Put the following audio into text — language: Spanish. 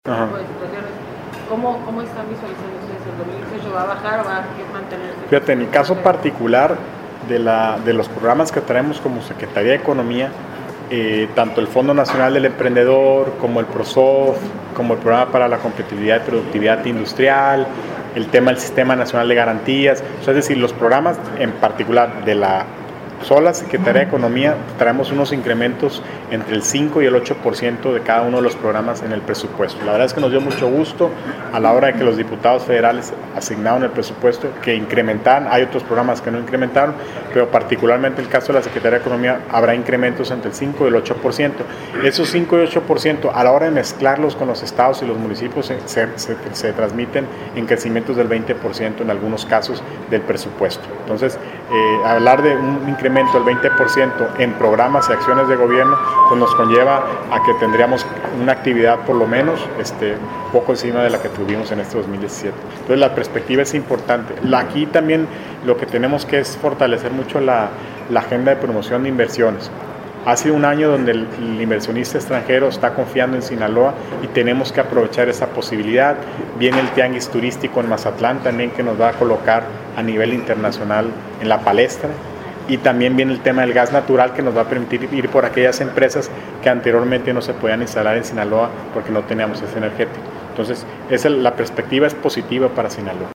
Ajá. tipo de situaciones. ¿Cómo están visualizando ustedes el 2018? ¿Va a bajar o va a mantenerse? Fíjate, en mi caso particular de los programas que traemos como Secretaría de Economía, tanto el Fondo Nacional del Emprendedor, como el PROSOF, como el Programa para la Competitividad y Productividad Industrial, el tema del Sistema Nacional de Garantías, o sea, es decir, los programas en particular de la sola Secretaría de Economía, traemos unos incrementos entre el 5 y el 8% de cada uno de los programas en el presupuesto. La verdad es que nos dio mucho gusto a la hora de que los diputados federales asignaron el presupuesto, que incrementaron. Hay otros programas que no incrementaron, pero particularmente el caso de la Secretaría de Economía habrá incrementos entre el 5 y el 8%. Esos 5 y 8%, a la hora de mezclarlos con los estados y los municipios, se transmiten en crecimientos del 20% en algunos casos del presupuesto. Entonces, hablar de un incremento del 20% en programas y acciones de gobierno, pues nos conlleva a que tendríamos una actividad por lo menos poco encima de la que tuvimos en este 2017. Entonces la perspectiva es importante. Aquí también lo que tenemos que es fortalecer mucho la agenda de promoción de inversiones. Ha sido un año donde el inversionista extranjero está confiando en Sinaloa y tenemos que aprovechar esa posibilidad. Viene el tianguis turístico en Mazatlán también, que nos va a colocar a nivel internacional en la palestra. Y también viene el tema del gas natural, que nos va a permitir ir por aquellas empresas que anteriormente no se podían instalar en Sinaloa porque no teníamos ese energético. Entonces, la perspectiva es positiva para Sinaloa.